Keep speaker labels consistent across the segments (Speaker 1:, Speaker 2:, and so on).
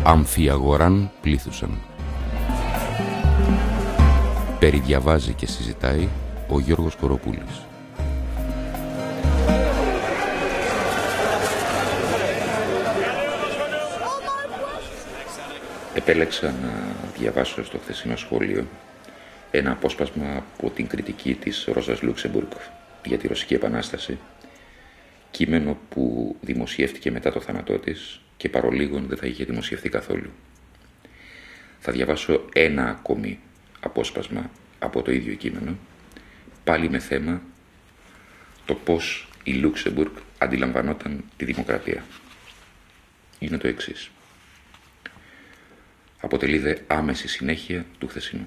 Speaker 1: Αμφιαγοράν πλήθουσαν. Περιδιαβάζει και συζητάει ο Γιώργος Κοροπούλης.
Speaker 2: Επέλεξα να διαβάσω στο χθεσινό σχόλιο ένα απόσπασμα από την κριτική της Ρόζας Λούξεμπουργκ για τη Ρωσική Επανάσταση, κείμενο που δημοσιεύτηκε μετά το θάνατό της και παρολίγων δεν θα είχε δημοσιευθεί καθόλου. Θα διαβάσω ένα ακόμη απόσπασμα από το ίδιο κείμενο, πάλι με θέμα το πώς η Λούξεμπουργκ αντιλαμβανόταν τη δημοκρατία. Είναι το εξής. Αποτελεί δε άμεση συνέχεια του χθεσινού.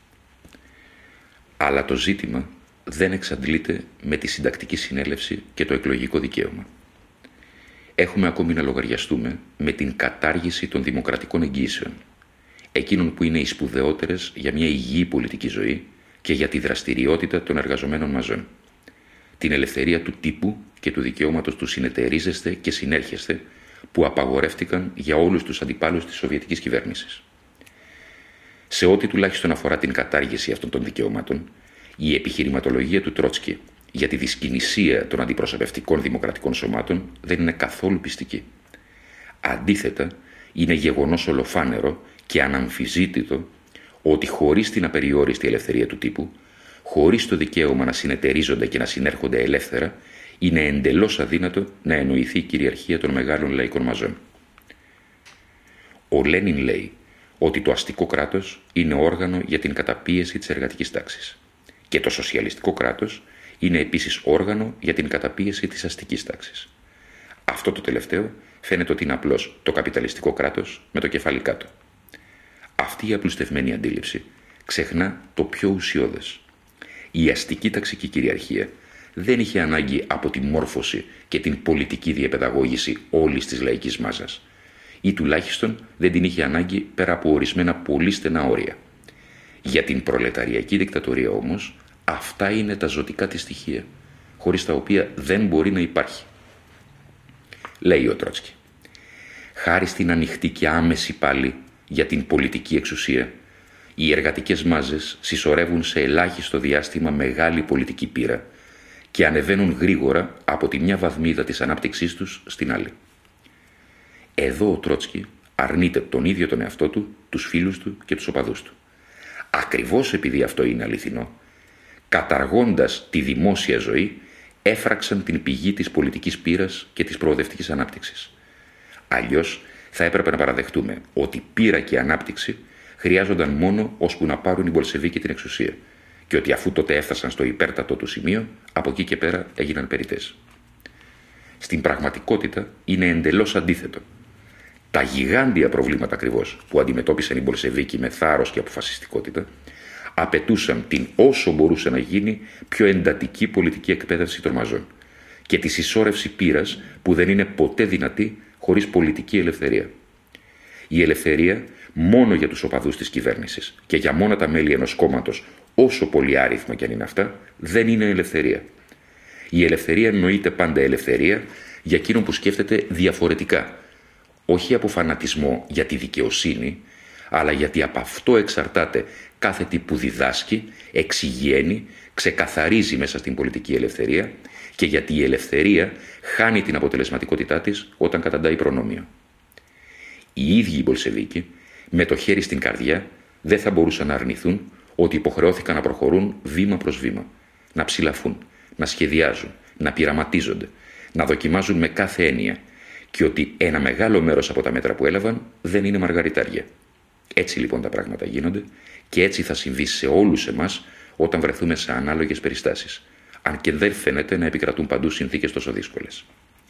Speaker 2: Αλλά το ζήτημα δεν εξαντλείται με τη συντακτική συνέλευση και το εκλογικό δικαίωμα. Έχουμε ακόμη να λογαριαστούμε με την κατάργηση των δημοκρατικών εγγύσεων, εκείνων που είναι οι σπουδαιότερες για μια υγιή πολιτική ζωή και για τη δραστηριότητα των εργαζομένων μαζών. Την ελευθερία του τύπου και του δικαιώματος του συνεταιρίζεστε και συνέρχεστε, που απαγορεύτηκαν για όλους τους αντιπάλους της Σοβιετικής κυβέρνησης. Σε ό,τι τουλάχιστον αφορά την κατάργηση αυτών των δικαιωμάτων, η επιχειρηματολογία του Τρότσκι για τη δυσκινησία των αντιπροσωπευτικών δημοκρατικών σωμάτων δεν είναι καθόλου πιστική. Αντίθετα, είναι γεγονός ολοφάνερο και αναμφισβήτητο ότι χωρίς την απεριόριστη ελευθερία του τύπου, χωρίς το δικαίωμα να συνεταιρίζονται και να συνέρχονται ελεύθερα, είναι εντελώς αδύνατο να εννοηθεί η κυριαρχία των μεγάλων λαϊκών μαζών. Ο Λένιν λέει ότι το αστικό κράτος είναι όργανο για την καταπίεση της εργατικής τάξης και το σοσιαλιστικό κράτος είναι επίσης όργανο για την καταπίεση της αστικής τάξης. Αυτό το τελευταίο φαίνεται ότι είναι απλώς το καπιταλιστικό κράτος με το κεφάλι κάτω. Αυτή η απλουστευμένη αντίληψη ξεχνά το πιο ουσιώδες. Η αστική ταξική κυριαρχία δεν είχε ανάγκη από τη μόρφωση και την πολιτική διαπαιδαγώγηση όλης της λαϊκής μάζας, ή τουλάχιστον δεν την είχε ανάγκη πέρα από ορισμένα πολύ στενά όρια. Για την προλεταριακή δικτατορία όμως, αυτά είναι τα ζωτικά της στοιχεία, χωρίς τα οποία δεν μπορεί να υπάρχει. Λέει ο Τρότσκι, χάρη στην ανοιχτή και άμεση πάλι για την πολιτική εξουσία, οι εργατικές μάζες συσσωρεύουν σε ελάχιστο διάστημα μεγάλη πολιτική πείρα και ανεβαίνουν γρήγορα από τη μια βαθμίδα της ανάπτυξής τους στην άλλη. Εδώ ο Τρότσκι αρνείται τον ίδιο τον εαυτό του, τους φίλους του και τους οπαδούς του. Ακριβώς επειδή αυτό είναι αληθινό, καταργώντας τη δημόσια ζωή, έφραξαν την πηγή της πολιτικής πείρας και της προοδευτικής ανάπτυξης. Αλλιώς θα έπρεπε να παραδεχτούμε ότι πείρα και ανάπτυξη χρειάζονταν μόνο ώσπου να πάρουν οι Μπολσεβίκοι την εξουσία και ότι αφού τότε έφτασαν στο υπέρτατο του σημείο, από εκεί και πέρα έγιναν περιττές. Στην πραγματικότητα είναι εντελώς αντίθετο. Τα γιγάντια προβλήματα ακριβώς που αντιμετώπισαν οι Μπολσεβίκοι με θάρρος και αποφασιστικότητα απαιτούσαν την όσο μπορούσε να γίνει πιο εντατική πολιτική εκπαίδευση των μαζών και τη συσσόρευση πείρας που δεν είναι ποτέ δυνατή χωρίς πολιτική ελευθερία. Η ελευθερία μόνο για τους οπαδούς της κυβέρνησης και για μόνα τα μέλη ενός κόμματος, όσο πολύ άριθμα κι αν είναι αυτά, δεν είναι ελευθερία. Η ελευθερία εννοείται πάντα ελευθερία για εκείνον που σκέφτεται διαφορετικά, όχι από φανατισμό για τη δικαιοσύνη, αλλά γιατί από αυτό εξαρτάται κάθε τι που διδάσκει, εξηγιαίνει, ξεκαθαρίζει μέσα στην πολιτική ελευθερία και γιατί η ελευθερία χάνει την αποτελεσματικότητά της όταν καταντάει προνόμιο. Οι ίδιοι οι Μπολσεβίκοι, με το χέρι στην καρδιά, δεν θα μπορούσαν να αρνηθούν ότι υποχρεώθηκαν να προχωρούν βήμα προς βήμα, να ψηλαφούν, να σχεδιάζουν, να πειραματίζονται, να δοκιμάζουν με κάθε έννοια και ότι ένα μεγάλο μέρος από τα μέτρα που έλαβαν δεν είναι μαργαριτάρια. Έτσι λοιπόν τα πράγματα γίνονται και έτσι θα συμβεί σε όλους εμάς όταν βρεθούμε σε ανάλογες περιστάσεις, αν και δεν φαίνεται να επικρατούν παντού συνθήκες τόσο δύσκολες.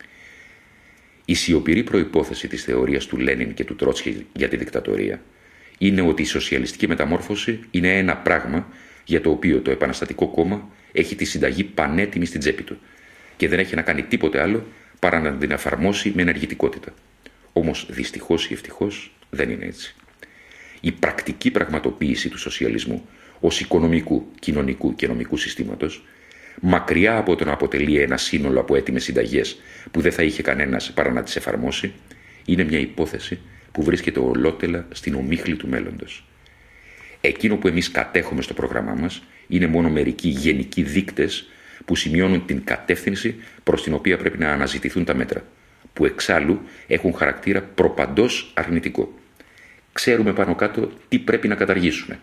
Speaker 2: Η σιωπηρή προϋπόθεση της θεωρίας του Λένιν και του Τρότσκι για τη δικτατορία είναι ότι η σοσιαλιστική μεταμόρφωση είναι ένα πράγμα για το οποίο το Επαναστατικό Κόμμα έχει τη συνταγή πανέτοιμη στην τσέπη του και δεν έχει να κάνει τίποτε άλλο παρά να την εφαρμόσει με ενεργητικότητα. Όμως δυστυχώς ή ευτυχώς δεν είναι έτσι. Η πρακτική πραγματοποίηση του σοσιαλισμού ως οικονομικού, κοινωνικού και νομικού συστήματος, μακριά από το να αποτελεί ένα σύνολο από έτοιμες συνταγές που δεν θα είχε κανένας παρά να τις εφαρμόσει, είναι μια υπόθεση που βρίσκεται ολότελα στην ομίχλη του μέλλοντος. Εκείνο που εμείς κατέχουμε στο πρόγραμμά μας είναι μόνο μερικοί γενικοί δείκτες που σημειώνουν την κατεύθυνση προς την οποία πρέπει να αναζητηθούν τα μέτρα, που εξάλλου έχουν χαρακτήρα προπαντός αρνητικό. Ξέρουμε πάνω κάτω τι πρέπει να καταργήσουμε.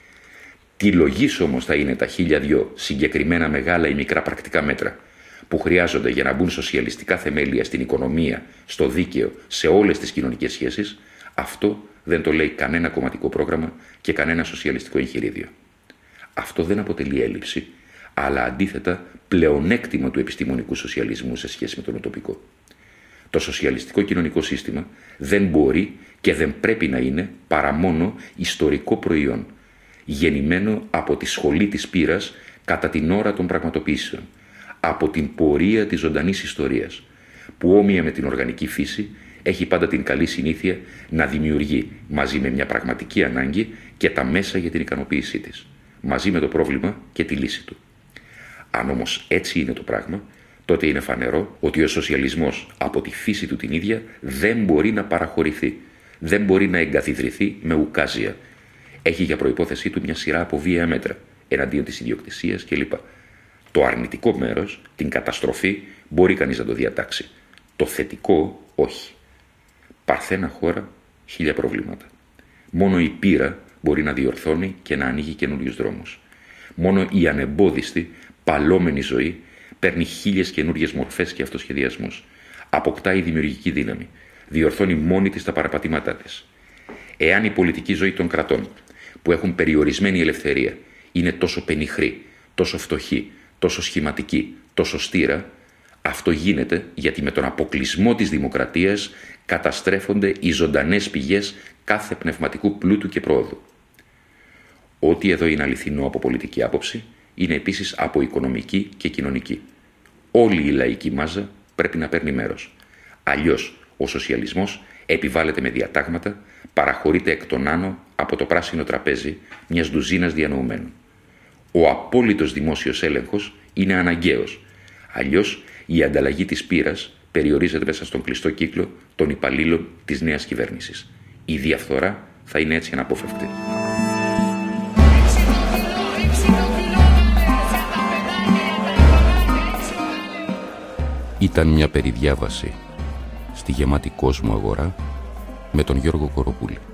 Speaker 2: Τι λογής όμως θα είναι τα 1002 συγκεκριμένα μεγάλα ή μικρά πρακτικά μέτρα που χρειάζονται για να μπουν σοσιαλιστικά θεμέλια στην οικονομία, στο δίκαιο, σε όλες τις κοινωνικές σχέσεις, αυτό δεν το λέει κανένα κομματικό πρόγραμμα και κανένα σοσιαλιστικό εγχειρίδιο. Αυτό δεν αποτελεί έλλειψη, αλλά αντίθετα πλεονέκτημα του επιστημονικού σοσιαλισμού σε σχέση με τον ουτοπικό. Το σοσιαλιστικό κοινωνικό σύστημα δεν μπορεί και δεν πρέπει να είναι παρά μόνο ιστορικό προϊόν, γεννημένο από τη σχολή της πείρας κατά την ώρα των πραγματοποιήσεων, από την πορεία της ζωντανής ιστορίας, που όμοια με την οργανική φύση έχει πάντα την καλή συνήθεια να δημιουργεί μαζί με μια πραγματική ανάγκη και τα μέσα για την ικανοποίησή της, μαζί με το πρόβλημα και τη λύση του. Αν όμως έτσι είναι το πράγμα, τότε είναι φανερό ότι ο σοσιαλισμός από τη φύση του την ίδια δεν μπορεί να παραχωρηθεί, δεν μπορεί να εγκαθιδρυθεί με ουκάζια. Έχει για προϋπόθεσή του μια σειρά από βία μέτρα εναντίον της ιδιοκτησίας κλπ. Το αρνητικό μέρος, την καταστροφή, μπορεί κανείς να το διατάξει. Το θετικό, όχι. Παρθένα χώρα, 1000 προβλήματα. Μόνο η πείρα μπορεί να διορθώνει και να ανοίγει καινούριους δρόμους. Μόνο η ανεμπόδιστη, παλόμενη ζωή παίρνει 1000 καινούριες μορφές και αυτοσχεδιασμούς. Αποκτάει δημιουργική δύναμη. Διορθώνει μόνη της τα παραπατήματά της. Εάν η πολιτική ζωή των κρατών, που έχουν περιορισμένη ελευθερία, είναι τόσο πενιχρή, τόσο φτωχή, τόσο σχηματική, τόσο στήρα, αυτό γίνεται γιατί με τον αποκλεισμό της δημοκρατίας καταστρέφονται οι ζωντανές πηγές κάθε πνευματικού πλούτου και πρόοδου. Ό,τι εδώ είναι αληθινό από πολιτική άποψη, είναι επίσης από οικονομική και κοινωνική. Όλη η λαϊκή μάζα πρέπει να παίρνει μέρος. Αλλιώς ο σοσιαλισμός επιβάλλεται με διατάγματα, παραχωρείται εκ των άνω από το πράσινο τραπέζι μιας ντουζίνας διανοουμένων. Ο απόλυτος δημόσιος έλεγχος είναι αναγκαίος. Αλλιώς η ανταλλαγή της πείρας περιορίζεται μέσα στον κλειστό κύκλο των υπαλλήλων της νέας κυβέρνησης. Η διαφθορά θα είναι έτσι αναπόφευκτη.
Speaker 1: Ήταν μια περιδιάβαση στη γεμάτη κόσμο αγορά με τον Γιώργο Κοροπούλη.